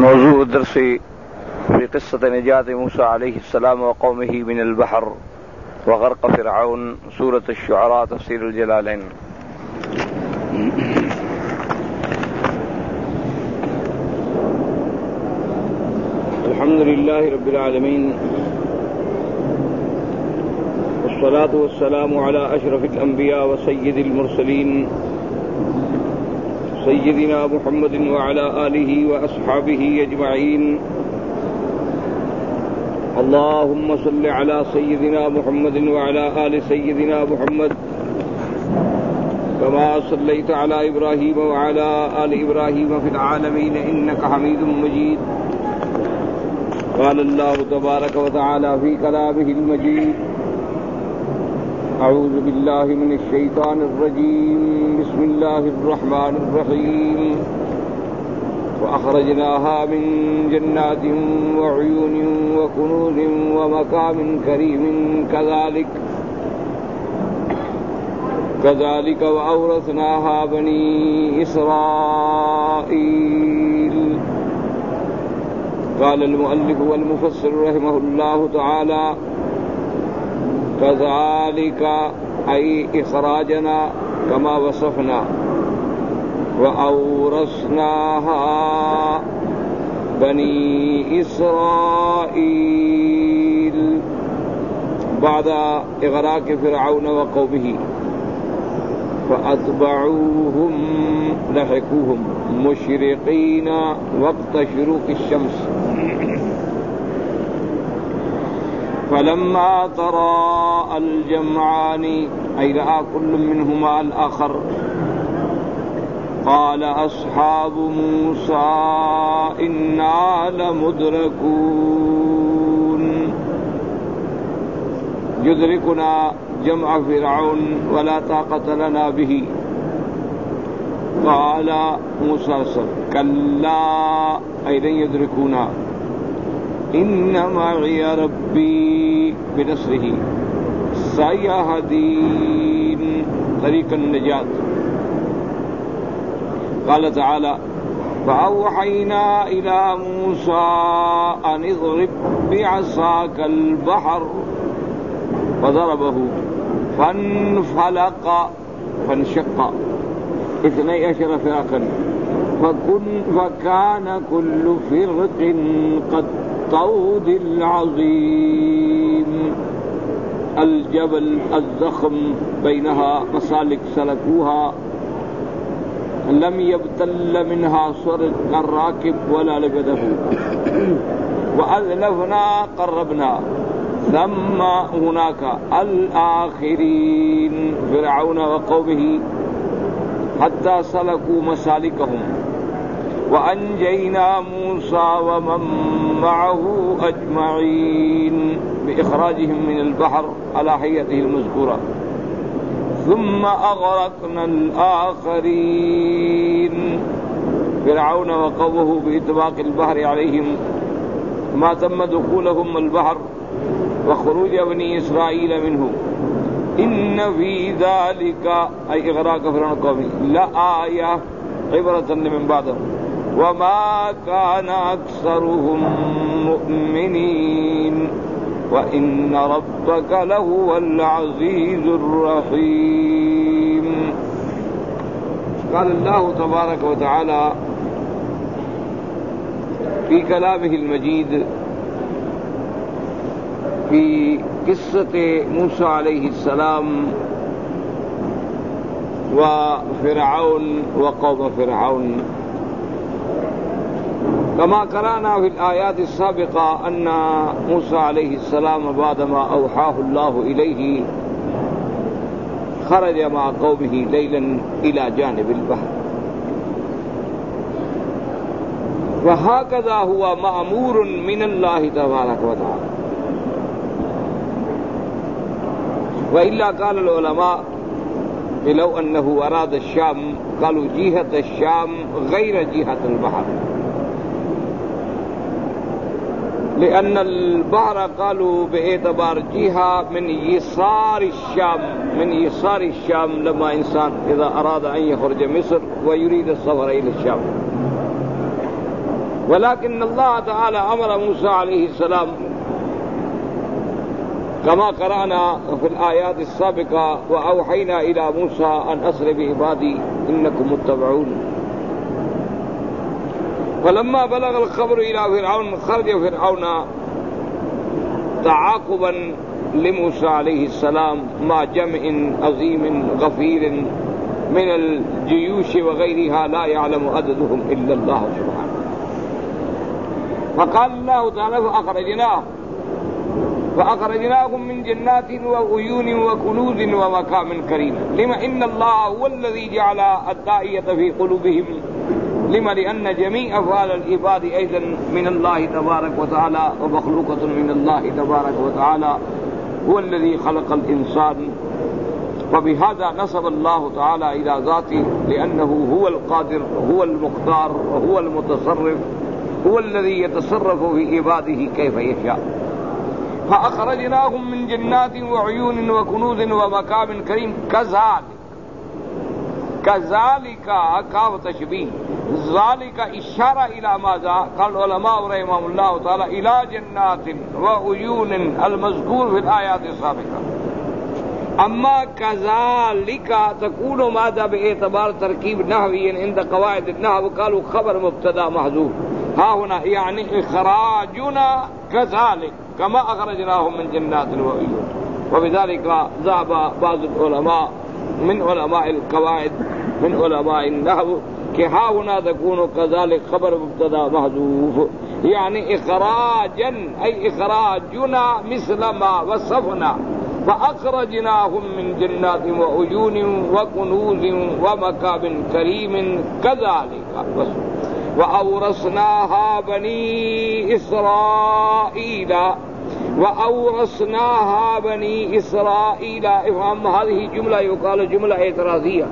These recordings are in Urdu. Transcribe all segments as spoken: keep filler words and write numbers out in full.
موضوع الدرس في قصة نجاة موسى عليه السلام وقومه من البحر وغرق فرعون، سورة الشعراء، تفسير الجلالين. الحمد لله رب العالمين، والصلاة والسلام على أشرف الأنبياء وسيد المرسلين سيدنا محمد وعلى آله وأصحابه أجمعين. اللهم صل على سيدنا محمد وعلى آل سيدنا محمد كما صليت على إبراهيم وعلى آل إبراهيم في العالمين إنك حميد مجيد. قال الله تبارك وتعالى في كلامه المجيد: أعوذ بالله من الشيطان الرجيم، بسم الله الرحمن الرحيم. وأخرجناها من جنات وعيون وكنوز ومقام كريم كذلك كذلك وأورثناها بني إسرائيل. قال المؤلف والمفسر رحمه الله تعالى: كذلك أي إخراجنا كما وصفنا، وأورثناها بني إسرائيل بعد إغراق فرعون وقومه، فأتبعوهم لحقوهم مشرقين وقت شروق الشمس، فلما تراءى الجمعان أي رأى كل منهما الآخر، قال أصحاب موسى إنا لمدركون. يدركنا جمع فرعون ولا طاقة لنا به. قال موسى كلا أي لن يدركونا، إن معي ربي بنصره سيهدين طريق النجاة. قال تعالى: فأوحينا إلى موسى أن اضرب بعصاك البحر، فضربه فانفلق فانشق اثني عشر فرقا فكان كل فرق قد الطود العظيم. الجبل الضخم بينها مسالك سلكوها لم يبتل منها صرد الراكب ولا لبده، وأذلفنا قربنا ثم هناك الآخرين فرعون وقومه حتى سلكوا مسالكهم، وأنجينا موسى ومن معه أجمعين بإخراجهم من البحر على هيئته المذكورة، ثم أغرقنا الآخرين فرعون وقومه بإطباق البحر عليهم ما تم دخولهم البحر وخروج بني إسرائيل منه. إن في ذلك أي إغراق فرعون وقومه لآية عبرة لمن بعدهم وما كان أكثرهم مؤمنين وإن ربك لهو العزيز الرحيم. قال الله تبارك وتعالى في كلامه المجيد في قصة موسى عليه السلام وفرعون وقوم فرعون، كما قرأنا في الآيات السابقة أن موسى عليه السلام بعدما أوحاه الله إليه خرج مع قومه ليلا إلى جانب البحر، وهكذا هو مأمور من الله تبارك وتعالى. وإلا قال العلماء لو أنه أراد الشام قالوا جهة الشام غير جهة البحر، لأن البحر قالوا باعتبار جهة من يسار الشام، من يسار الشام لما إنسان إذا أراد أن يخرج مصر ويريد السفر إلى الشام. ولكن الله تعالى أمر موسى عليه السلام كما قرأنا في الآيات السابقة وأوحينا إلى موسى أن أسر بعبادي إنكم متبعون. فلما بلغ الخبر إلى فرعون خرج فرعون تعاقبا لموسى عليه السلام مع جمع عظيم غفير من الجيوش وغيرها لا يعلم عددهم إلا الله سبحانه. فقال الله تعالى فأخرجناهم فأخرجناهم من جنات وعيون وكنوز ومقام كريم. لما إن الله هو الذي جعل الداعية في قلوبهم، لما لأن جميع أفعال العباد أيضا من الله تبارك وتعالى ومخلوقة من الله تبارك وتعالى، هو الذي خلق الإنسان. وبهذا نسب الله تعالى إلى ذاته لأنه هو القادر، هو المختار، وهو المتصرف، هو الذي يتصرف في عباده كيف يشاء. فأخرجناهم من جنات وعيون وكنوز ومقام كريم. كذلك كذلك كاف تشبيه، ذلك إشارة إلى ماذا؟ قال العلماء رحمهم الله تعالى إلى جنات وعيون المذكور في الآيات السابقة. أما كذلك تكون ماذا باعتبار تركيب نحوي عند قواعد النحو؟ قالوا خبر مبتدا محذوف. ها هنا يعني إخراجنا كذلك كما أخرجناهم من جنات وعيون. وبذلك ذهب بعض العلماء من علماء القواعد من علماء النحو کہ ها هنا تكون كذلك خبر مبتدا محذوف، يعني إخراجا أي إخراجنا مثل ما وصفنا. فأخرجناهم من جنات وعيون وكنوز ومقام كريم كذلك وأورثناها بني إسرائيل وأورثناها بني إسرائيل. افهم هذه جملة يقال جملة اعتراضية،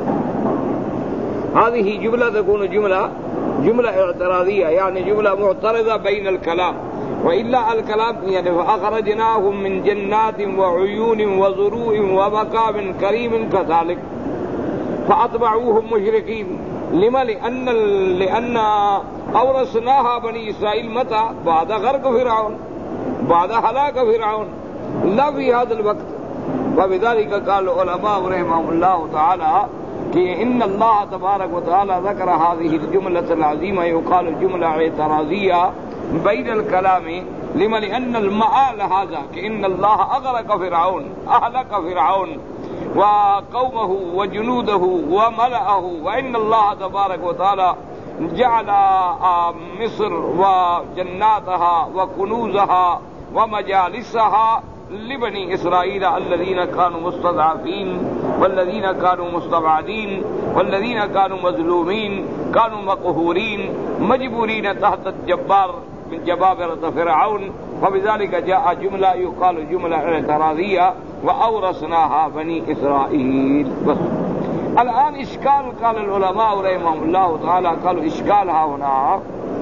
هذه جملة تكون جملة جملة اعتراضية، يعني جملة معترضة بين الكلام، وإلا الكلام يعني فأخرجناهم من جنات وعيون وزروع ومقام كريم كذلك فأتبعوهم مشركين. لما؟ لأن لأن أورثناها بني إسرائيل متى؟ بعد غرق فرعون، بعد هلاك فرعون، لا في هذا الوقت. وبذلك قال العلماء رحمهم الله تعالى کہ ان اللہ تبارک و تعالی ذکر هذه الجملة العظيمة يقال جملة اعتراضية بين الكلام. لما؟ لأن المآل هذا کہ ان الله أغرق فرعون، أهلك فرعون وقومه وجنوده وملأه، وإن الله تبارك وتعالى جعل مصر وجناتها وكنوزها ومجالسها لبني إسرائيل الذين كانوا مستضعفين والذين كانوا مستبعدين والذين كانوا مظلومين كانوا مقهورين مجبورين تحت الجبار من جبابرة فرعون. وبذلك جاء جملة يقال جملة اعتراضية وأورثناها بني إسرائيل. بس الآن إشكال قال العلماء رحمهم الله تعالى قالوا إشكالها هنا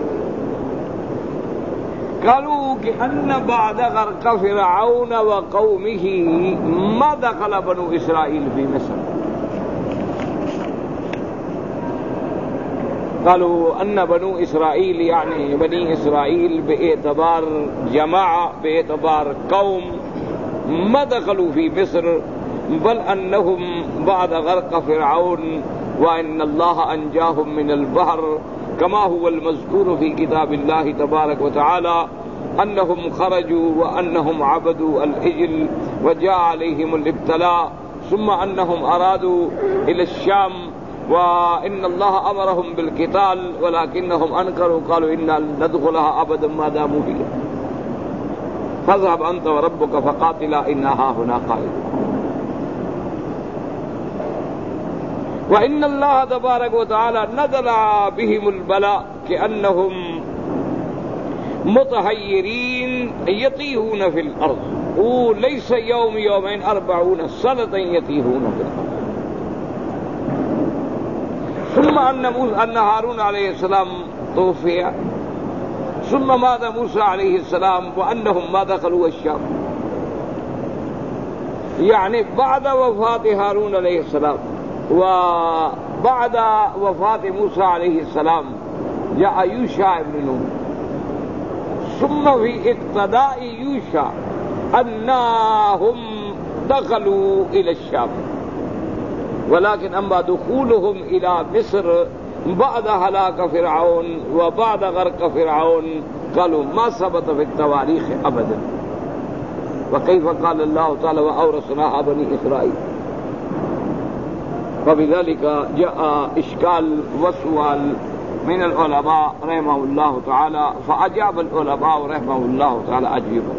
قالوا كأن بعد غرق فرعون وقومه ما دخل بنو إسرائيل في مصر. قالوا أن بنو إسرائيل يعني بني إسرائيل باعتبار جماعة باعتبار قوم ما دخلوا في مصر، بل أنهم بعد غرق فرعون وإن الله أنجاهم من البحر كما هو المذكور في كتاب الله تبارك وتعالى أنهم خرجوا وأنهم عبدوا العجل وجاء عليهم الابتلاء، ثم أنهم أرادوا إلى الشام وإن الله أمرهم بالقتال ولكنهم أنكروا قالوا إنا ندخلها أبدا ما داموا فيها فاذهب أنت وربك فقاتلا إنها هنا قائد. وإن الله تبارك وتعالى نزل بهم البلاء كأنهم متحيرين يطيهون في الأرض، وليس يوم يومين أربعون سنة يطيهون في الأرض. ثم أن هارون عليه السلام توفي، ثم مات موسى عليه السلام وأنهم ما دخلوا الشام. يعني بعد وفاة هارون عليه السلام وبعد وفاة موسى عليه السلام جاء يوشع بن نون ثم في اقتداء يوشع أنهم دخلوا إلى الشام، ولكن أما دخولهم إلى مصر بعد هلاك فرعون وبعد غرق فرعون قالوا ما ثبت في التواريخ أبدا. وكيف قال الله تعالى وأورثناها بني إسرائيل. فبذلك جاء إشكال وسؤال من العلماء رحمه الله تعالى، فأجاب العلماء رحمه الله تعالى أجوبة.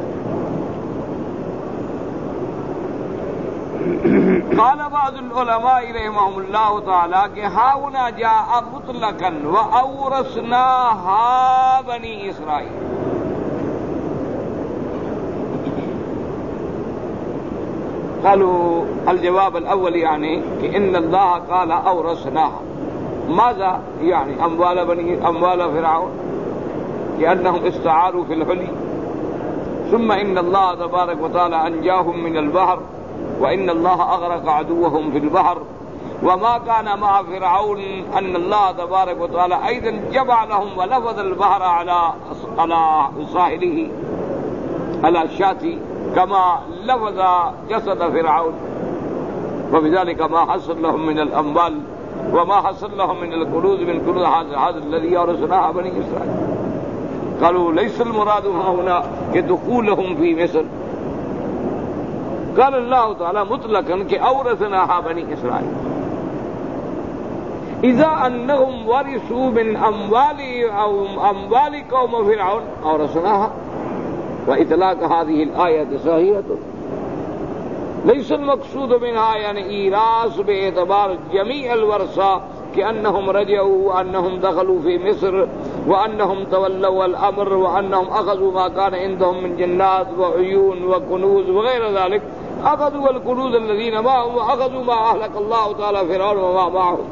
قال بعض العلماء رحمهم الله تعالى کہ هاهنا جاء مطلقا وأورثناها بني إسرائيل. قالوا الجواب الأول يعني کہ ان الله قال أورثناها، ماذا يعني أموال بني أموال فرعون لأنهم استعاروا في الحلي، ثم إن الله تبارك وتعالى أنجاهم من البحر، وإن الله أغرق عدوهم في البحر، وما كان مع فرعون أن الله تبارك وتعالى أيضا جمع لهم ولفظ البحر على على ساحله على الشاة كما لفظ جسد فرعون، وبذلك ما حصل لهم من الأموال وما حصل لهم من الكنوز من كنوز هذا الذي أورثناه بني إسرائيل. قالوا ليس المراد هنا كدخولهم في مصر، قال الله تعالى مطلقا کہ أورثناها بني إسرائيل إذا أنهم ورثوا من أموال أو أموال قوم فرعون أورثناها. وإطلاق هذه الآية صحيحة، ليس المقصود منها يعني إيراث باعتبار جميع الورثة كأنهم رجعوا وأنهم دخلوا في مصر وأنهم تولوا الأمر وأنهم أخذوا ما كان عندهم من جنات وعيون وكنوز وغير ذلك، أخذوا الكنوز الذين معهم وأخذوا ما أهلك الله تعالى فرعون وما معهم،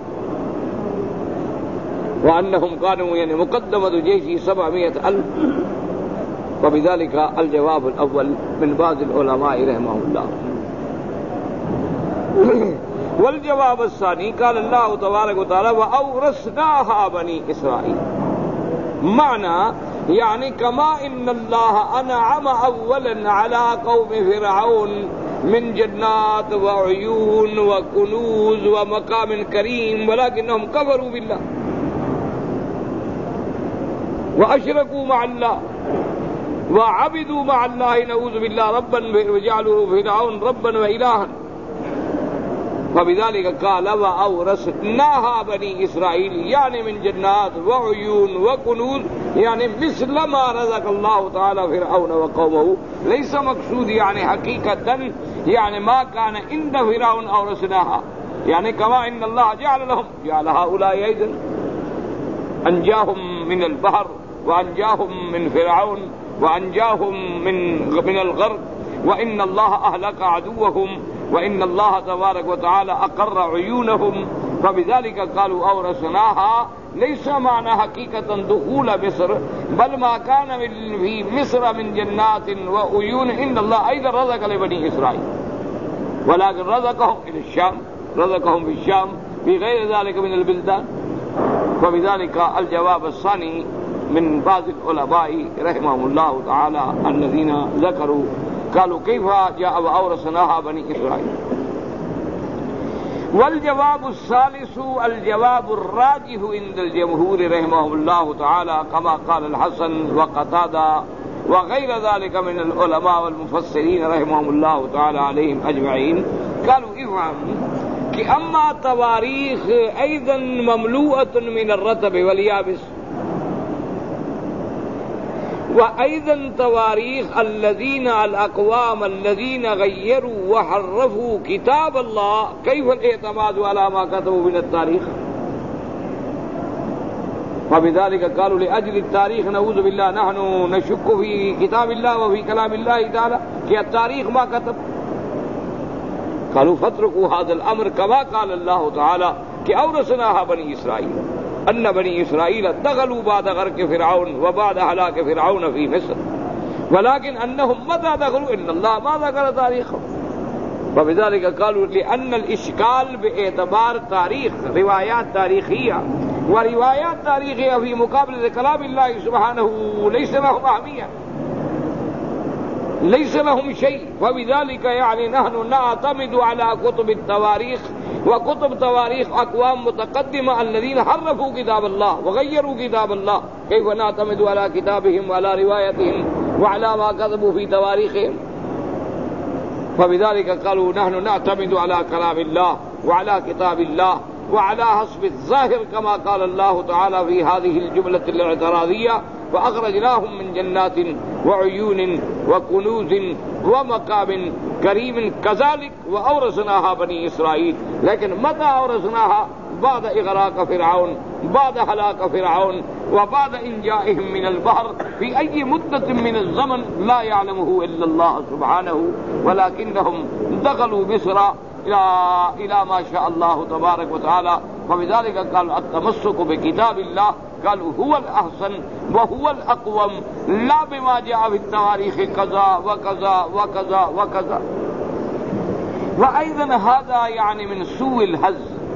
وأنهم كانوا يعني مقدمة جيش سبعمائة ألف. وبذلك الجواب الأول من بعض العلماء رحمه الله. والجواب الثاني قال الله تبارك وتعالى وأورثناها بني إسرائيل، معنى يعني كما إن الله أنعم أولا على قوم فرعون من جنات وعيون وكنوز ومقام كريم، ولكنهم كفروا بالله وأشركوا مع الله وعبدوا مع الله نعوذ بالله ربا وجعلوا فرعون ربا وإلها، فبذلك قال وأورثناها بني إسرائيل يعني من جنات وعيون وكنوز، يعني مثل ما رزق الله تعالى فرعون وقومه. ليس مقصود يعني حقيقة يعني ما كان عند فرعون أورثناها، يعني كما إن الله جعل لهم جعل هؤلاء أيضا، أنجاهم من البحر وأنجاهم من فرعون وأنجاهم من من الغرق، وإن الله أهلك عدوهم، وإن الله تبارك وتعالى أقر عيونهم، فبذلك قالوا أورثناها. ليس معنى حقيقة دخول مصر، بل ما كان في مصر من جنات وعيون إن الله أيضا رزق لبني إسرائيل، ولكن رزقهم إلى الشام، رزقهم في الشام في غير ذلك من البلدان. فبذلك الجواب الثاني من بعض العلماء رحمهم الله تعالى الذين ذكروا قالوا كيف جاء وأورثناها بني إسرائيل. والجواب الثالث الجواب الراجح عند الجمهور رحمهم الله تعالى كما قال الحسن وقتادة وغير ذلك من العلماء والمفسرين رحمهم الله تعالى عليهم أجمعين. قالوا افهم کہ اما تواريخ أيضا مملوءة من الرطب واليابس، وأيضا تواريخ الذين الأقوام الذين غيروا وحرفوا كتاب الله، كيف الاعتماد على ما كتبوا من التاريخ؟ وبذلك قالوا لأجل التاريخ نعوذ بالله نحن نشك في كتاب الله وفي كلام الله تعالى کہ التاريخ ما كتب. قالوا فاتركوا هذا الأمر كما قال الله تعالى کہ أورثناها بني إسرائيل، أن بني إسرائيل دخلوا بعد غرق فرعون وبعد هلاك فرعون في مصر، ولكن أنهم متى دخلوا إن الله ما ذكر تاريخهم. وبذلك قالوا لأن الإشكال باعتبار تاريخ روايات تاريخية وروايات تاريخية في مقابلة كلام الله سبحانه ليس لهم أهمية، ليس لهم شيء. وبذلك يعني نحن نعتمد على كتب التواريخ وكتب تواريخ أقوام متقدمة الذين حرفوا كتاب الله وغيروا كتاب الله، كيف نعتمد على كتابهم وعلى روايتهم وعلى ما كتبوا في تواريخهم؟ فبذلك قالوا نحن نعتمد على كلام الله وعلى كتاب الله وعلى حسب الظاهر، كما قال الله تعالى في هذه الجملة الاعتراضية: فأخرجناهم من جنات وعيون وكنوز ومقام كريم كذلك وأورثناها بني إسرائيل. لكن متى أورثناها؟ بعد إغراق فرعون، بعد هلاك فرعون، وبعد إنجائهم من البحر في أي مدة من الزمن لا يعلمه إلا الله سبحانه، ولكنهم دخلوا مصر إلى إلى ما شاء الله تبارك وتعالى. وبذلك قال التمسك بكتاب الله قالوا هو الأحسن وهو الأقوم، لا بما جاء في التواريخ كذا وكذا وكذا وكذا. وأيضا هذا يعني من سوء الحظ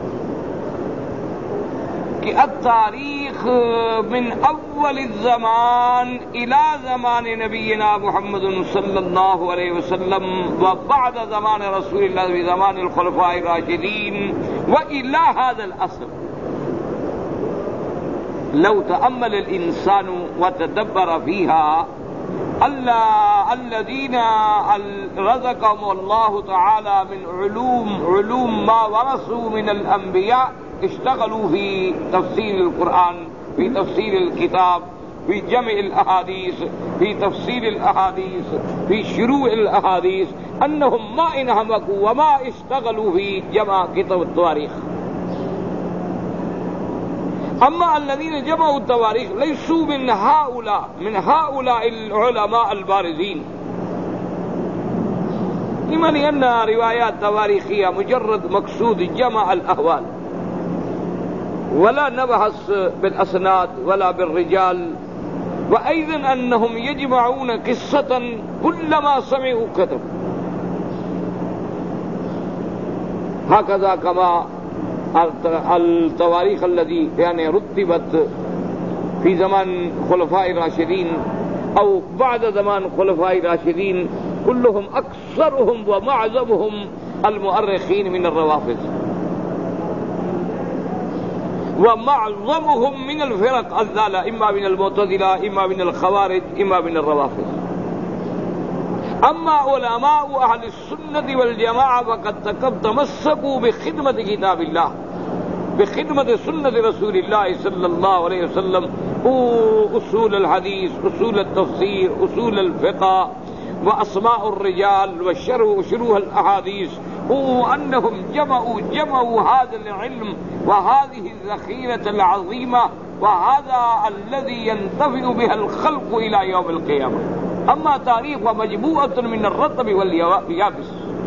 کہ التاریخ من اول الزمان الى زمان نبینا محمد صلی اللہ علیہ وسلم وبعد زمان رسول اللہ في زمان الخلفاء الراشدين والى هذا العصر، لو تأمل الانسان وتدبر فيها الذين رزقهم الله تعالى من علوم علوم ما ورثوا من الانبياء اشتغلوا في تفسير القرآن، في تفسير الكتاب، في جمع الأحاديث، في تفسير الأحاديث، في شروع الأحاديث، أنهم ما انهمكوا وما اشتغلوا في جمع كتب التواريخ. أما الذين جمعوا التواريخ ليسوا من هؤلاء من هؤلاء العلماء البارزين، لما لأن روايات تواريخية مجرد مقصود جمع الأهوال، ولا نبحث بالأسناد ولا بالرجال. وأيضا أنهم يجمعون قصة كلما سمعوا كتب، هكذا كما التواريخ الذي يعني رتبت في زمان خلفاء الراشدين أو بعد زمان خلفاء الراشدين كلهم أكثرهم ومعظمهم المؤرخين من الروافض، ومعظمهم من الفرق الضالة، إما من المعتزلة، إما من الخوارج، إما من الروافض. أما علماء أهل السنة والجماعة فقد تمسكوا بخدمة كتاب الله، بخدمة سنة رسول الله صلى الله عليه وسلم، أصول الحديث، أصول التفسير، أصول الفقه، وأسماء الرجال، والشرح شروح الأحاديث، وأنهم جمعوا جمعوا هذا العلم وهذه الذخيرة العظيمة، وهذا الذي ينتفع بها الخلق إلى يوم القيامة. أما تاريخ ومجموعة من الرطب واليابس،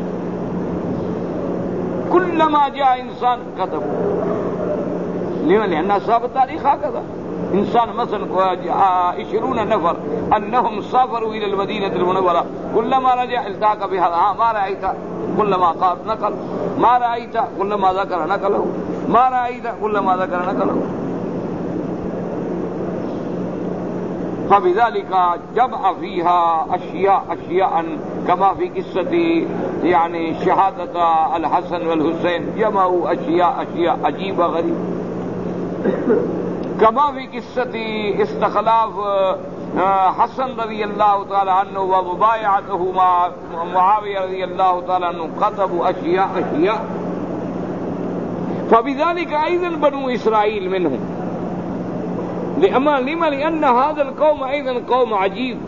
كلما جاء إنسان كتب. لما؟ لأن أصحاب التاريخ هكذا. إنسان مثلا عشرون نفر أنهم سافروا إلى المدينة المنورة، كلما رجع التاق بهذا، ها ما رأيت، كلما قال نقل، ما رأيت كلما ذكر نقله، ما رأيت كلما ذكر نقله. فبذلك جمع فيها أشياء أشياء كما في قصة يعني شهادة الحسن والحسين، جمعوا أشياء أشياء عجيبة غريبة، كما في قصة استخلاف حسن رضي الله تعالى عنه ومبايعته مع معاوية رضي الله تعالى عنه، كتبوا أشياء أشياء. فبذلك أيضا بنو إسرائيل منهم. لما لأن هذا القوم أيضا قوم عجيب،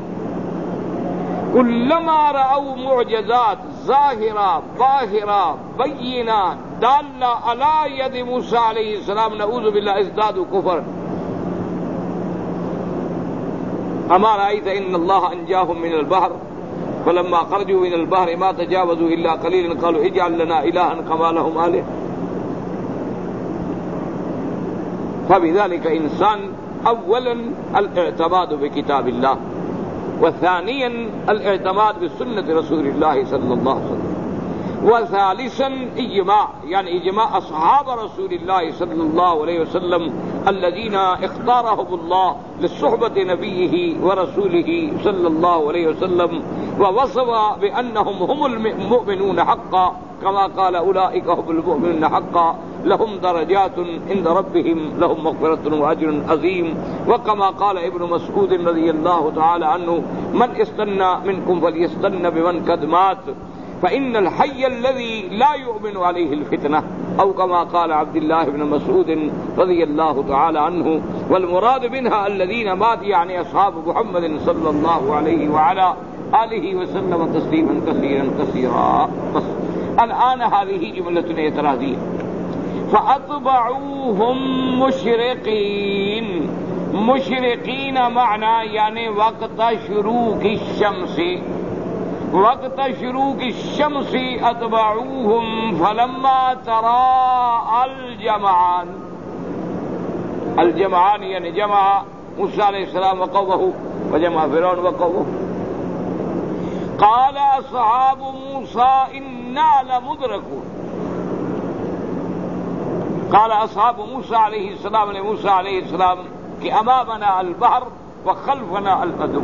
كلما رأوا معجزات ظاهرة باهرة بينة دالة على يد موسى عليه السلام نعوذ بالله ازدادوا كفرا. أما رأيت إن الله أنجاهم من البحر فلما خرجوا من البحر ما تجاوزوا إلا قليلا قالوا اجعل لنا إلها كما لهم آله. فبذلك إنسان أولا الاعتماد بكتاب الله، وثانيا الاعتماد بسنة رسول الله صلى الله عليه وسلم، وثالثا إجماع، يعني إجماع أصحاب رسول الله صلى الله عليه وسلم الذين اختارهم الله لصحبة نبيه ورسوله صلى الله عليه وسلم ووصف بأنهم هم المؤمنون حقا كما قال أولئك هم المؤمنون حقا لهم درجات عند ربهم لهم مغفرة وأجر عظيم. وكما قال ابن مسعود رضي الله تعالى عنه من استنى منكم فليستنى بمن قد مات فإن الحي الذي لا يؤمن عليه الفتنة أو كما قال عبد الله بن مسعود رضي الله تعالى عنه. والمراد منها الذين مات يعني أصحاب محمد صلى الله عليه وعلى آله وسلم تسليما كثيرا كثيرا. بس الآن هذه جملة اعتراضية. فأتبعوهم مشرقين. مشرقين معنى يعني وقت شروق الشمس وقت شروق الشمس اتبعوهم فلما تراءى الجمعان. الجمعان يعني جمع موسى علیہ السلام وقومه وجمع فرعون وقومه. قال اصحاب موسى انا لمدركون. قال اصحاب موسى علیہ السلام نے موسیٰ علیہ السلام کہ امامنا البحر وخلفنا العدو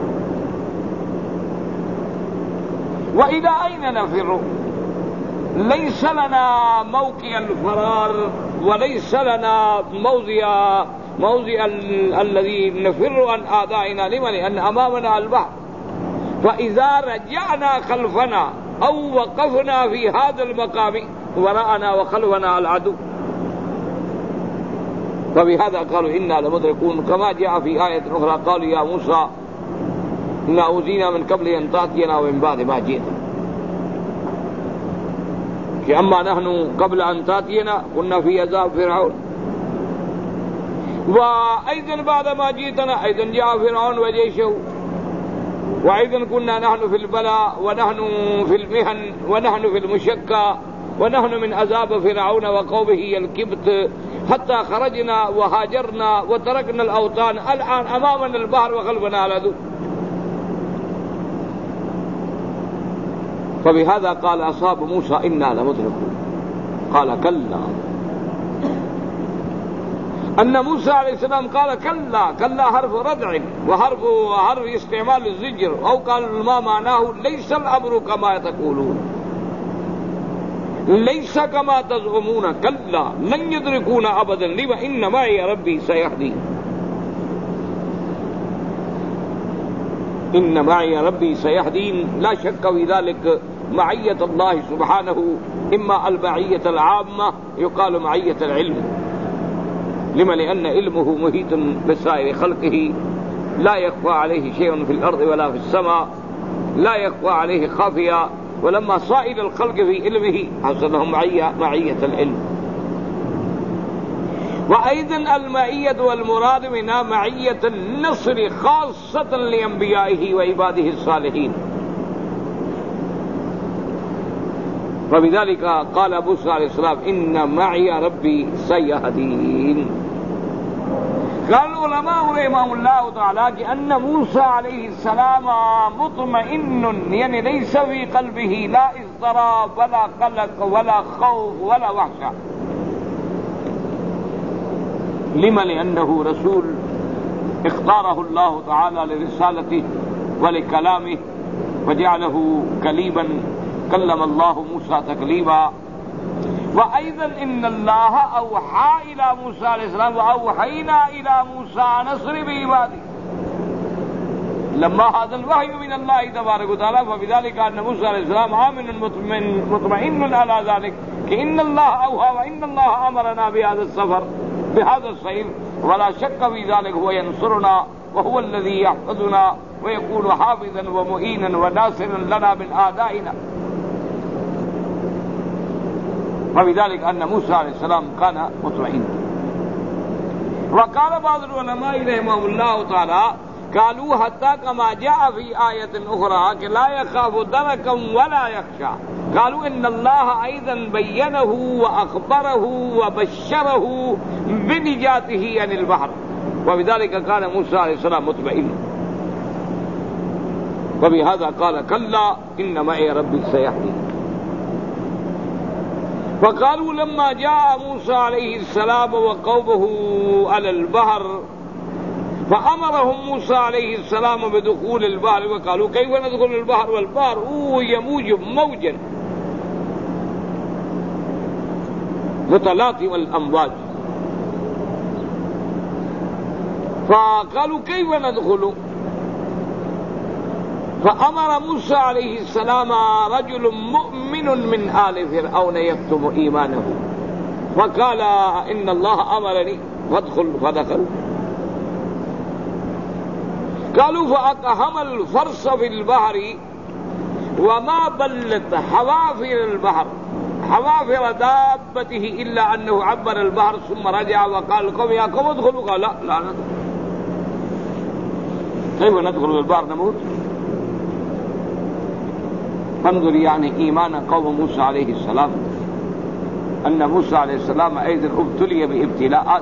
وإلى أين نفر ليس لنا موقع الفرار وليس لنا موضع موضع الذي نفر عن أعدائنا. لما؟ لأن أمامنا البحر فإذا رجعنا خلفنا أو وقفنا في هذا المقام وراءنا وخلفنا العدو. فبهذا قالوا إنا لمدركون كما جاء في آية أخرى قالوا يا موسى إنا أوذينا من قبل أن تأتينا ومن بعد ما جئتنا. کہ اما نحن قبل أن تأتينا كنا في عذاب فرعون وأيضا بعد ما جئتنا أيضا جاء فرعون وجيشه وأيضا كنا نحن في البلاء ونحن في المحن ونحن في المشقة ونحن من عذاب فرعون وقومه الكبت حتى خرجنا وهاجرنا وتركنا الأوطان. الآن أمامنا البحر وخلفنا العدو. فبهذا قال أصحاب موسى إنا لمدركون. قال كلا أن موسى عليه السلام قال كلا. كلا حرف ردع وحرف حرف استعمال الزجر أو قال ما معناه ليس الأمر كما تقولون ليس كما تزعمون كلا لن يدركونا أبدا لما إن معي ربي سيهدين. إن معي ربي سيهدين لا شك في ذلك. معية الله سبحانه إما المعية العامة يقال معية العلم. لما؟ لأن علمه محيط بسائر خلقه لا يخفى عليه شيء في الأرض ولا في السماء لا يخفى عليه خافية. ولما صائر الخلق في علمه حصل لهم معية معية العلم. وأيضا المعية والمراد منها معية النصر خاصة لأنبيائه وعباده الصالحين. فبذلك قال موسى عليه السلام إن معي ربي سيهدين. قال العلماء رحمهم الله تعالى أن موسى عليه السلام مطمئن يعني ليس في قلبه لا اضطراب ولا قلق ولا خوف ولا وحشة. لما؟ لأنه رسول اختاره الله تعالى لرسالته ولكلامه وجعله كليما كلم الله موسى تكليما. وأيضا إن الله أوحى إلى موسى عليه السلام وأوحينا إلى موسى نصر بعباده. لما هذا الوحي من الله تبارك وتعالى فبذلك أن موسى عليه السلام آمن مطمئن, مطمئن على ذلك كإن الله أوحى وإن الله أمرنا بهذا السفر بهذا السير ولا شك في ذلك هو ينصرنا وهو الذي يحفظنا ويكون حافظا ومؤينا وناصرا لنا من أعدائنا. وبذلك أن موسى عليه السلام كان مطمئنا. وقال بعض العلماء رحمهم الله تعالى قالوا حتى كما جاء في آية أخرى کہ لا يخاف دركا ولا يخشى. قالوا إن الله أيضا بينه وأخبره وبشره بنجاته عن البحر وبذلك كان موسى عليه السلام مطمئنا. وبهذا قال كلا إن معي ربي سيهدين. فقالوا لما جاء موسى عليه السلام وقومه على البحر فأمرهم موسى عليه السلام بدخول البحر وقالوا كيف ندخل البحر والبحر يموج موجا متلاطم الأمواج فقالوا كيف ندخل فأمر موسى عليه السلام رجل مؤمن من آل فرعون يكتم إيمانه فقال إن الله أمرني فادخل فدخل قالوا فأقهم الفرس في البحر وما بلت حوافر البحر حوافر دابته إلا أنه عبر البحر ثم رجع وقال قوم يا قوم ادخلوا قال لا لا ندخل كيف ندخل البحر نموت فانظر يعني إيمان قوم موسى عليه السلام أن موسى عليه السلام أيضا ابتلي بابتلاءات.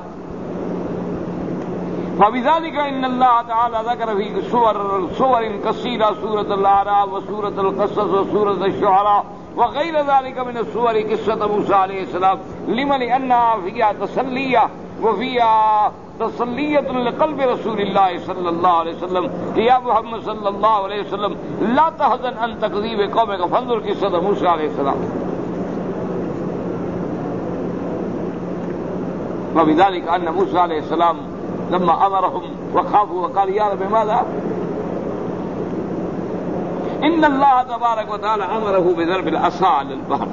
فبذلك إن الله تعالى ذكر في سور سور كثيرة سورة الأعراف وسورة القصص وسورة الشعراء وغير ذلك من السور قصة موسى عليه السلام لما لأنها فيها تسلية وفيها تسلية لقلب رسول الله صلى الله عليه وسلم کہ یا محمد صلی اللہ علیہ وسلم لا تحزن عن تکذیب قومک فانظر قصة موسى علیہ السلام. وبذلك أن موسى عليه السلام لما أمرهم وخافوا وقال يا رب ماذا إن الله تبارك وتعالى أمره بضرب العصا على البحر.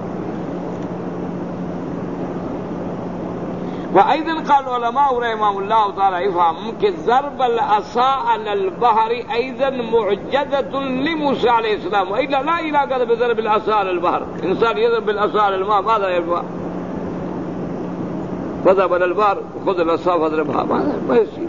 وأيضا قال العلماء رحمهم الله تعالى يفهم کہ ضرب العصا على البحر أيضا معجزة لموسى عليه السلام وإلا لا علاقة بضرب العصا على البحر. إنسان يضرب بالعصا على الماء ماذا يفعل؟ فذهب إلى البحر وخذ العصا فاضربها ما يصير.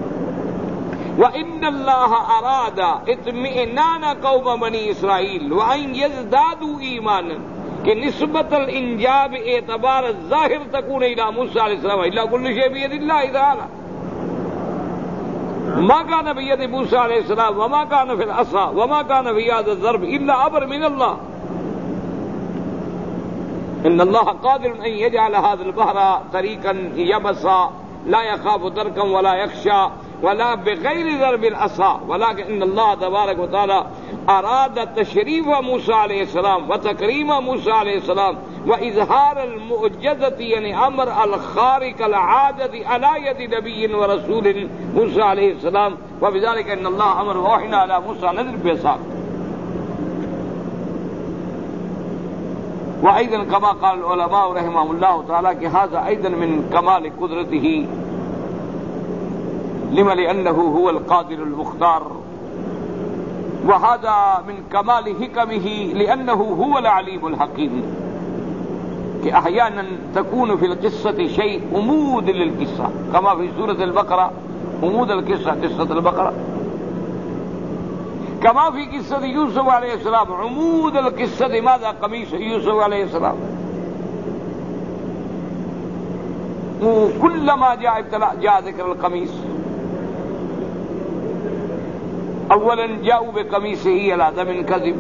وإن الله أراد اطمئنان قوم بني إسرائيل وأن يزدادوا إيمانا کہ نسبت الانجاب اعتبار الظاہر تكون الى موسى عليه السلام الا كل شيء بيد الله تعالى ما كان بيد موسى عليه السلام وما كان في العصا وما كان في هذا الضرب الا امر من الله. ان الله قادر ان يجعل هذا البحر طريقا يبسا لا يخاف دركا ولا يخشى ولا بغير ضرب العصا ولكن ان الله تبارك وتعالى اراد تشریف موسیٰ علیہ السلام وتکریم موسیٰ علیہ السلام واظہار المعجزة یعنی امر الخارق العادة على يد نبی ورسول موسیٰ علیہ السلام. وبذلك ان الله امر وحنا على موسى نضرب بعصاك. وايضا كما قال العلماء رحمهم الله تعالى کہ هذا ايضا من كمال قدرته لما لانه هو القادر المختار وهذا من كمال حكمه لأنه هو العليم الحكيم. کہ احيانا تكون في القصة شيء عمود للقصة كما في سورة البقرة عمود القصة قصة البقرة كما في قصة يوسف عليه السلام عمود القصة ماذا قميص يوسف عليه السلام. وكلما جاء ابتلاء جاء ذكر القميص. اولا جاءوا بقميصه على دم كذب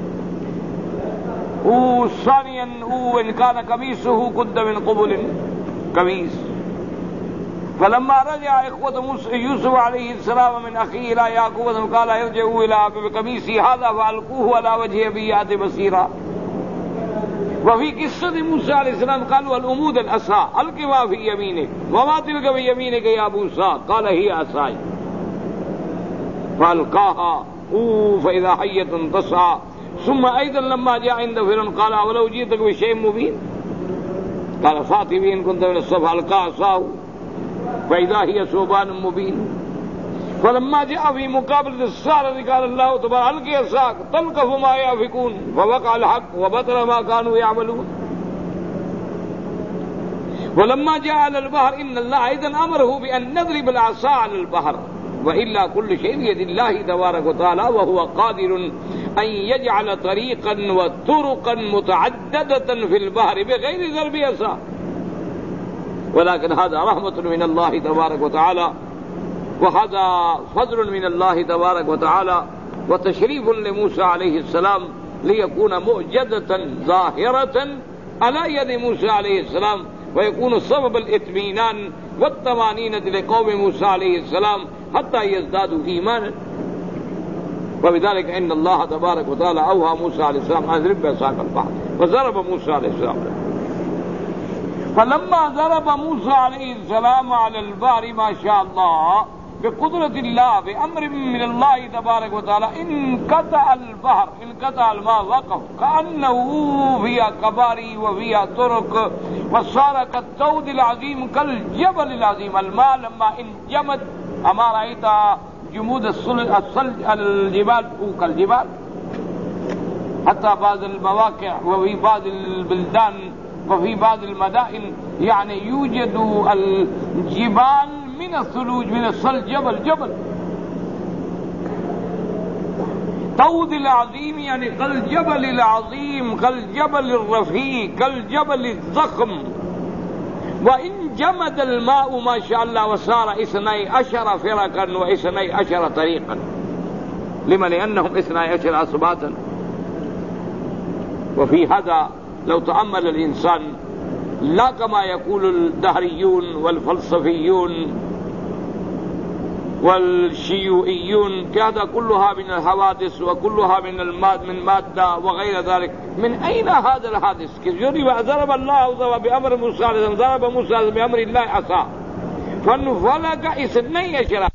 وثانيا وان كان قميصه قد من قبل قميص. فلما رجع اخوة يوسف عليه السلام من اخيه الى يعقوب قال ارجعوا الى بقميصه هذا فالقوه على وجه ابي يأتي بصيرا. وفي قصة موسى عليه السلام قالوا الأمود العصا الق ما في يمينك وما تلك بيمينك يا موسى قال هي عصاي فألقاها فإذا حية تسعى. ثم أيضا لما جاء عند فرعون قال ولو جئتك بشيء مبين قال فأت به إن كنت من الصبح ألقى عصاه فإذا هي ثوبان مبين. فلما جاء في مقابلة السحرة قال الله تبارك ألق عصاك تلقف ما يأفكون فوقع الحق وبطل ما كانوا يعملون. ولما جاء على البحر إن الله أيضا أمره بأن نضرب العصا على البحر وإلا كل شيء بيد الله تبارك وتعالى وهو قادر أن يجعل طريقا وطرقا متعددة في البحر بغير ضرب عصا. ولكن هذا رحمة من الله تبارك وتعالى وهذا فضل من الله تبارك وتعالى وتشريف لموسى عليه السلام ليكون معجزة ظاهرة على يد موسى عليه السلام ويكون سبب الاطمئنان والطمأنينة لقوم موسى عليه السلام حتى يزدادوا إيمانا. وبذلك إن الله تبارك وتعالى أوحى موسى عليه السلام أن اضرب بعصاك البحر فضرب موسى عليه السلام. فلما ضرب موسى عليه السلام على البحر ما شاء الله بقدرة الله بأمر من الله تبارك وتعالى انقطع البحر، انقطع الماء، وقف كأنه فيها كباري وفيها طرق وصار كالطود العظيم كالجبل العظيم. الماء لما انجمد أما رأيت جمود الصلج الجبال كالجبال، حتى بعض المواقع وفي بعض البلدان وفي بعض المدائن يعني يوجد الجبال من الثلوج من الصلج جبل جبل. طود العظيم يعني كالجبل العظيم كالجبل الرفيع كالجبل الضخم. وإن جمد الماء ما شاء الله وصار اثني عشر فرقا واثني عشر طريقا. لما؟ لأنهم اثني عشر أصباتا. وفي هذا لو تأمل الإنسان لا كما يقول الدهريون والفلسفيون والشيوعيون كذا كلها من الحوادث وكلها من الماد من مادة وغير ذلك. من أين هذا الحادث؟ ضرب الله بأمر موسى ضرب موسى بأمر الله عصا فانفلق اثني عشر